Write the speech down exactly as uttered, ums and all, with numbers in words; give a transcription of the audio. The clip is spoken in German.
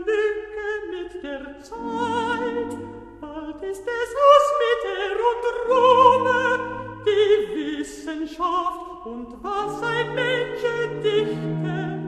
Lücke mit der Zeit. Bald ist es aus mit Ehr und Ruhme, die Wissenschaft und was ein Mensch dichtet.